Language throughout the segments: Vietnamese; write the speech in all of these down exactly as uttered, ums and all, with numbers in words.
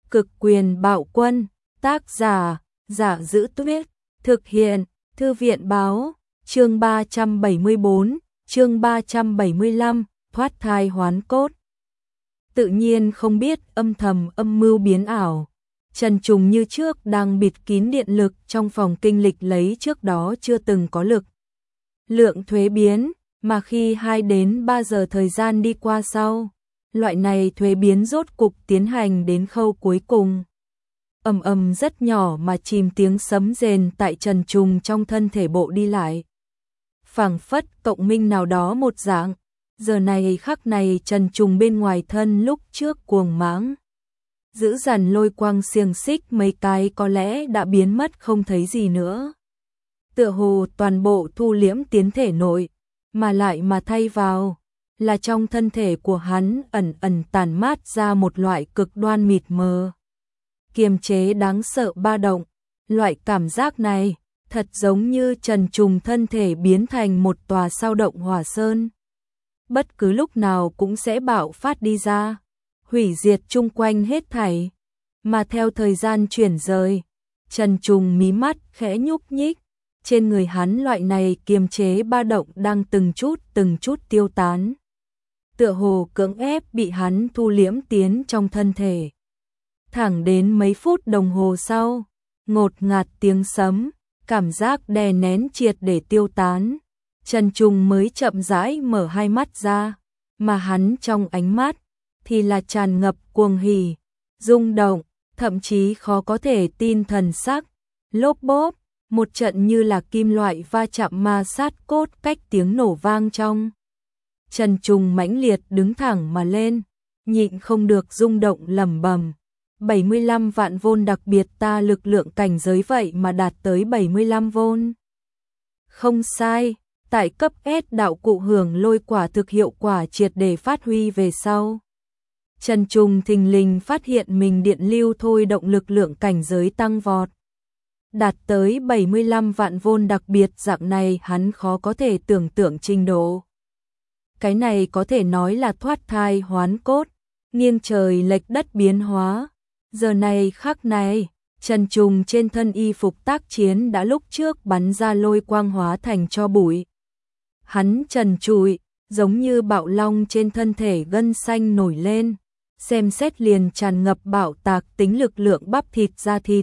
Cực quyền bạo quân, tác giả, Giả Giữ Tuyết, thực hiện, Thư viện báo, chương ba trăm bảy mươi bốn, chương ba trăm bảy mươi lăm, thoát thai hoán cốt. Tự nhiên không biết âm thầm âm mưu biến ảo. Trần Trùng như trước đang bịt kín điện lực trong phòng kinh lịch lấy trước đó chưa từng có lực. Lượng thuế biến, mà khi hai đến ba giờ thời gian đi qua sau, loại này thuế biến rốt cục tiến hành đến khâu cuối cùng. Ầm ầm rất nhỏ mà chìm tiếng sấm rền tại Trần Trùng trong thân thể bộ đi lại. Phảng phất cộng minh nào đó một dạng, giờ này khắc này Trần Trùng bên ngoài thân lúc trước cuồng mãng. Giữ dằn lôi quang xiềng xích mấy cái có lẽ đã biến mất không thấy gì nữa. Tựa hồ toàn bộ thu liễm tiến thể nội, mà lại mà thay vào là trong thân thể của hắn ẩn ẩn tản mát ra một loại cực đoan mịt mờ. Kiềm chế đáng sợ ba động, loại cảm giác này thật giống như Trần Trùng thân thể biến thành một tòa sao động hỏa sơn. Bất cứ lúc nào cũng sẽ bạo phát đi ra, hủy diệt chung quanh hết thảy. Mà theo thời gian chuyển rời, Trần Trùng mí mắt khẽ nhúc nhích, trên người hắn loại này kiềm chế ba động đang từng chút từng chút tiêu tán. Tựa hồ cưỡng ép bị hắn thu liễm tiến trong thân thể. Thẳng đến mấy phút đồng hồ sau, ngột ngạt tiếng sấm, cảm giác đè nén triệt để tiêu tán. Trần Trùng mới chậm rãi mở hai mắt ra, mà hắn trong ánh mắt thì là tràn ngập cuồng hỉ, rung động, thậm chí khó có thể tin thần sắc. Lốp bốp, một trận như là kim loại va chạm ma sát cốt cách tiếng nổ vang trong. Trần Trùng mãnh liệt đứng thẳng mà lên, nhịn không được rung động lẩm bẩm. bảy mươi lăm vạn vôn đặc biệt ta lực lượng cảnh giới vậy mà đạt tới bảy mươi lăm vôn. Không sai, tại cấp S đạo cụ hưởng lôi quả thực hiệu quả triệt để phát huy về sau. Trần Trùng thình lình phát hiện mình điện lưu thôi động lực lượng cảnh giới tăng vọt. Đạt tới bảy mươi lăm vạn vôn đặc biệt dạng này hắn khó có thể tưởng tượng trình độ. Cái này có thể nói là thoát thai hoán cốt, nghiêng trời lệch đất biến hóa. Giờ này khắc này, Trần Trùng trên thân y phục tác chiến đã lúc trước bắn ra lôi quang hóa thành tro bụi. Hắn trần trụi, giống như bạo long trên thân thể gân xanh nổi lên, xem xét liền tràn ngập bạo tạc tính lực lượng bắp thịt da thịt.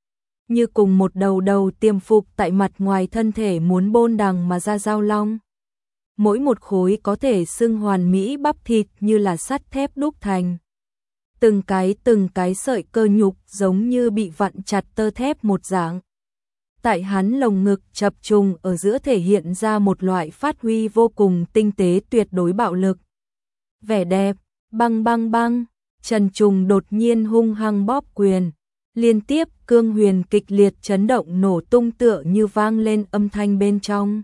Như cùng một đầu đầu tiêm phục tại mặt ngoài thân thể muốn bôn đằng mà ra dao long. Mỗi một khối có thể xưng hoàn mỹ bắp thịt như là sắt thép đúc thành. Từng cái từng cái sợi cơ nhục giống như bị vặn chặt tơ thép một dạng. Tại hắn lồng ngực chập trùng ở giữa thể hiện ra một loại phát huy vô cùng tinh tế tuyệt đối bạo lực. Vẻ đẹp, băng băng băng, Trần Trùng đột nhiên hung hăng bóp quyền. Liên tiếp cương huyền kịch liệt chấn động nổ tung tựa như vang lên âm thanh bên trong.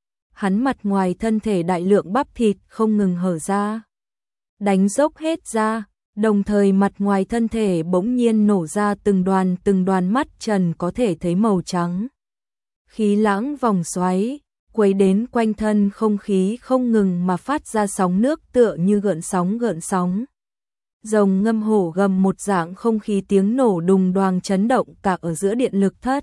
Hắn mặt ngoài thân thể đại lượng bắp thịt không ngừng hở ra. Đánh dốc hết ra, đồng thời mặt ngoài thân thể bỗng nhiên nổ ra từng đoàn từng đoàn mắt trần có thể thấy màu trắng. Khí lãng vòng xoáy, quấy đến quanh thân không khí không ngừng mà phát ra sóng nước tựa như gợn sóng gợn sóng. Rồng ngâm hổ gầm một dạng không khí tiếng nổ đùng đoàng chấn động cả ở giữa điện lực thất.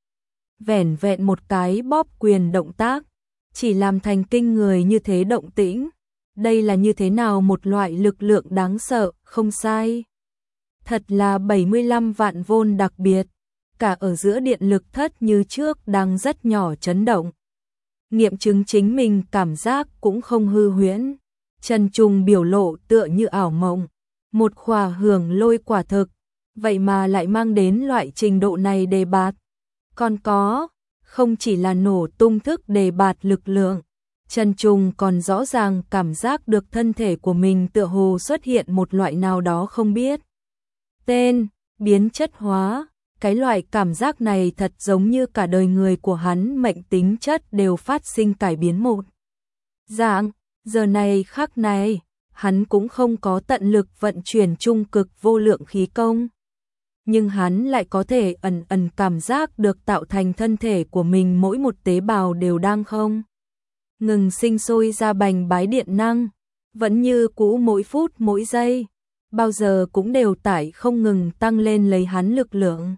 Vẻn vẹn một cái bóp quyền động tác, chỉ làm thành kinh người như thế động tĩnh. Đây là như thế nào một loại lực lượng đáng sợ, không sai. Thật là bảy mươi lăm vạn vôn đặc biệt, cả ở giữa điện lực thất như trước đang rất nhỏ chấn động. Nghiệm chứng chính mình cảm giác cũng không hư huyễn. Trần Trùng biểu lộ tựa như ảo mộng. Một khỏa hưởng lôi quả thực, vậy mà lại mang đến loại trình độ này đề bạt. Còn có, không chỉ là nổ tung thức đề bạt lực lượng, Trần Trùng còn rõ ràng cảm giác được thân thể của mình tựa hồ xuất hiện một loại nào đó không biết. Tên, biến chất hóa, cái loại cảm giác này thật giống như cả đời người của hắn mệnh tính chất đều phát sinh cải biến một dạng, giờ này khắc này. Hắn cũng không có tận lực vận chuyển trung cực vô lượng khí công. Nhưng hắn lại có thể ẩn ẩn cảm giác được tạo thành thân thể của mình mỗi một tế bào đều đang không ngừng sinh sôi ra bành bái điện năng, vẫn như cũ mỗi phút mỗi giây. bao giờ cũng đều tải không ngừng tăng lên lấy hắn lực lượng.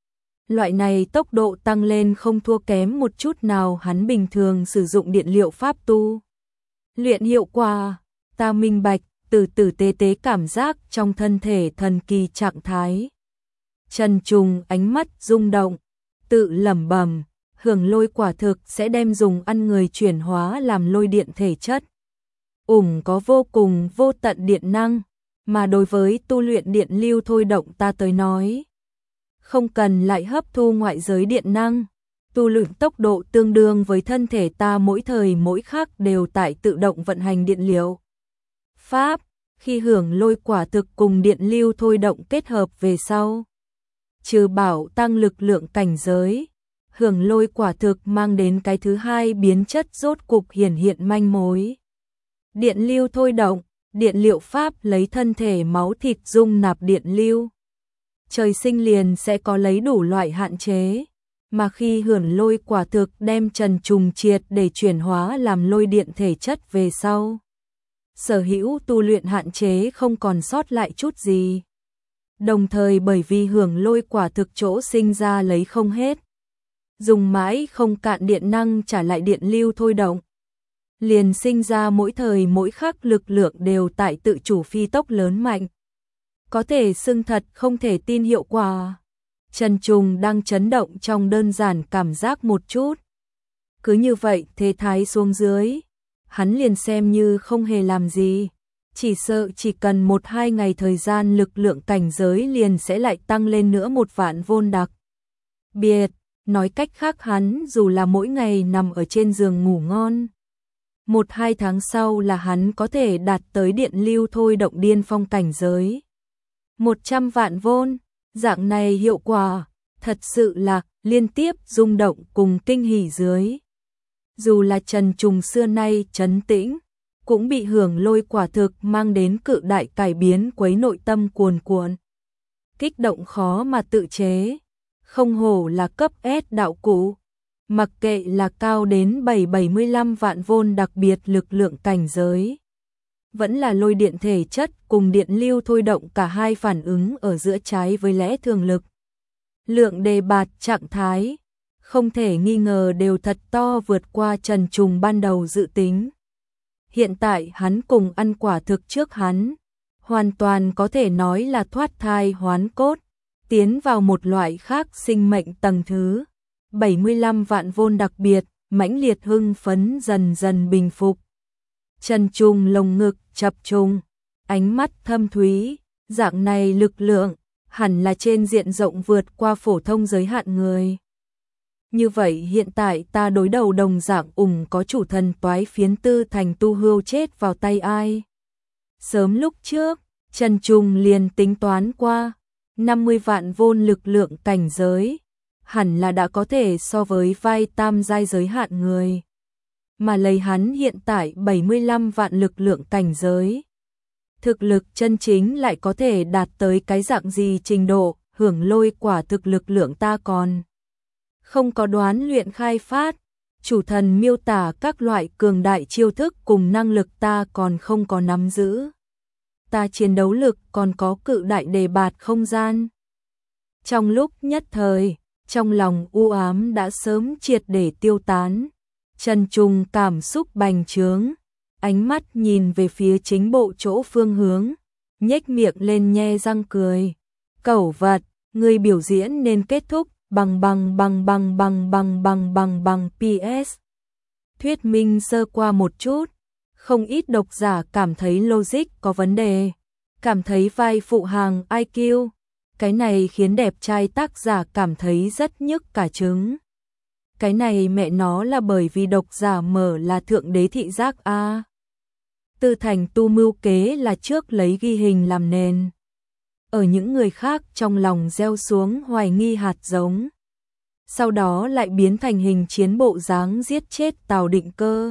Loại này tốc độ tăng lên không thua kém một chút nào hắn bình thường sử dụng điện liệu pháp tu. Luyện hiệu quả, ta minh bạch, từ từ tế tế cảm giác trong thân thể thần kỳ trạng thái. Trần Trùng ánh mắt rung động, tự lẩm bẩm, hưởng lôi quả thực sẽ đem dùng ăn người chuyển hóa làm lôi điện thể chất. Ủng có vô cùng vô tận điện năng, mà đối với tu luyện điện lưu thôi động ta tới nói, không cần lại hấp thu ngoại giới điện năng, tu luyện tốc độ tương đương với thân thể ta mỗi thời mỗi khắc đều tại tự động vận hành điện liệu. Pháp, khi hưởng lôi quả thực cùng điện lưu thôi động kết hợp về sau, trừ bảo tăng lực lượng cảnh giới, hưởng lôi quả thực mang đến cái thứ hai biến chất rốt cục hiển hiện manh mối. Điện lưu thôi động, điện liệu pháp lấy thân thể máu thịt dung nạp điện lưu. Trời sinh liền sẽ có lấy đủ loại hạn chế, mà khi hưởng lôi quả thực đem Trần Trùng triệt để chuyển hóa làm lôi điện thể chất về sau, sở hữu tu luyện hạn chế không còn sót lại chút gì. Đồng thời bởi vì hưởng lôi quả thực chỗ sinh ra lấy không hết, dùng mãi không cạn điện năng trả lại điện lưu thôi động, liền sinh ra mỗi thời mỗi khắc lực lượng đều tại tự chủ phi tốc lớn mạnh. Có thể xưng thật không thể tin hiệu quả. Trần Trùng đang chấn động trong đơn giản cảm giác một chút. Cứ như vậy thế thái xuống dưới, hắn liền xem như không hề làm gì. Chỉ sợ chỉ cần một hai ngày thời gian lực lượng cảnh giới liền sẽ lại tăng lên nữa một vạn vôn đặc. Biệt, nói cách khác hắn dù là mỗi ngày nằm ở trên giường ngủ ngon, một hai tháng sau là hắn có thể đạt tới điện lưu thôi động điên phong cảnh giới. một trăm vạn vôn, dạng này hiệu quả, thật sự là liên tiếp rung động cùng kinh hỉ dưới. Dù là Trần Trùng xưa nay trấn tĩnh, cũng bị hưởng lôi quả thực mang đến cự đại cải biến quấy nội tâm cuồn cuộn. Kích động khó mà tự chế, không hổ là cấp S đạo cụ, mặc kệ là cao đến bảy trăm bảy mươi lăm vạn vôn đặc biệt lực lượng cảnh giới, vẫn là lôi điện thể chất cùng điện lưu thôi động cả hai phản ứng ở giữa trái với lẽ thường lực. Lượng đề bạt trạng thái, không thể nghi ngờ đều thật to vượt qua Trần Trùng ban đầu dự tính. Hiện tại hắn cùng ăn quả thực trước hắn, hoàn toàn có thể nói là thoát thai hoán cốt, tiến vào một loại khác sinh mệnh tầng thứ. bảy mươi lăm vạn vôn đặc biệt, mãnh liệt hưng phấn dần dần bình phục. Trần Trùng lồng ngực chập trùng, ánh mắt thâm thúy, dạng này lực lượng, hẳn là trên diện rộng vượt qua phổ thông giới hạn người. Như vậy hiện tại ta đối đầu đồng dạng ủng có chủ thần toái phiến tư thành tu hưu chết vào tay ai. Sớm lúc trước, Trần Trùng liền tính toán qua, năm mươi vạn vôn lực lượng cảnh giới, hẳn là đã có thể so với vai tam giai giới hạn người. Mà lấy hắn hiện tại bảy mươi lăm vạn lực lượng cảnh giới, thực lực chân chính lại có thể đạt tới cái dạng gì trình độ, hưởng lôi quả thực lực lượng ta còn không có đoán luyện khai phát, chủ thần miêu tả các loại cường đại chiêu thức cùng năng lực ta còn không có nắm giữ. Ta chiến đấu lực còn có cự đại đề bạt không gian. Trong lúc nhất thời, trong lòng u ám đã sớm triệt để tiêu tán. Trần Trùng cảm xúc bành trướng, ánh mắt nhìn về phía chính bộ chỗ phương hướng, nhếch miệng lên nhe răng cười. Cẩu vật, người biểu diễn nên kết thúc bằng bằng bằng bằng bằng bằng bằng bằng bằng pê ét. Thuyết minh sơ qua một chút, không ít độc giả cảm thấy logic có vấn đề, cảm thấy vai phụ hàng i kiu, cái này khiến đẹp trai tác giả cảm thấy rất nhức cả trứng. Cái này mẹ nó là bởi vì độc giả mở là thượng đế thị giác a. Tư thành tu mưu kế là trước lấy ghi hình làm nền. Ở những người khác trong lòng gieo xuống hoài nghi hạt giống. Sau đó lại biến thành hình chiến bộ dáng giết chết Tào Định Cơ.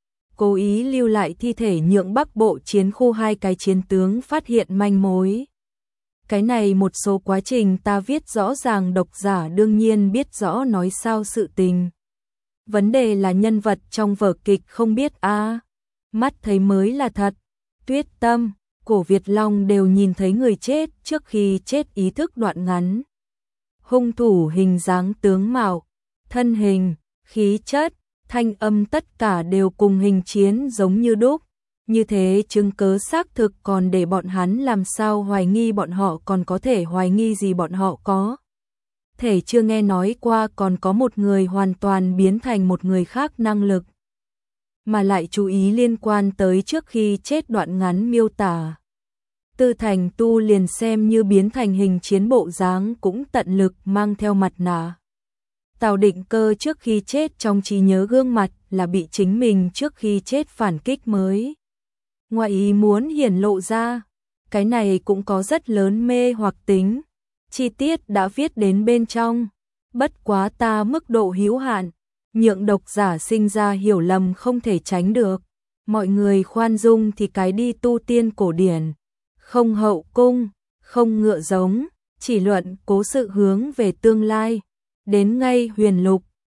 Cố ý lưu lại thi thể nhượng Bắc Bộ chiến khu hai cái chiến tướng phát hiện manh mối. Cái này một số quá trình ta viết rõ ràng độc giả đương nhiên biết rõ nói sao sự tình. Vấn đề là nhân vật trong vở kịch không biết a, mắt thấy mới là thật. Tuyết Tâm, cổ Việt Long đều nhìn thấy người chết trước khi chết ý thức đoạn ngắn. Hung thủ hình dáng tướng mạo, thân hình, khí chất, thanh âm tất cả đều cùng hình chiến giống như đúc. Như thế chứng cứ xác thực còn để bọn hắn làm sao hoài nghi bọn họ còn có thể hoài nghi gì bọn họ có. Thể chưa nghe nói qua còn có một người hoàn toàn biến thành một người khác năng lực. Mà lại chú ý liên quan tới trước khi chết đoạn ngắn miêu tả. Tư Thành Tu liền xem như biến thành hình chiến bộ dáng cũng tận lực mang theo mặt nạ. Tào Định Cơ trước khi chết trong trí nhớ gương mặt là bị chính mình trước khi chết phản kích mới. Ngoài ý muốn hiển lộ ra, cái này cũng có rất lớn mê hoặc tính. Chi tiết đã viết đến bên trong, bất quá ta mức độ hữu hạn, nhượng độc giả sinh ra hiểu lầm không thể tránh được. Mọi người khoan dung thì cái đi tu tiên cổ điển, không hậu cung, không ngựa giống, chỉ luận cố sự hướng về tương lai. Đến ngay huyền lục,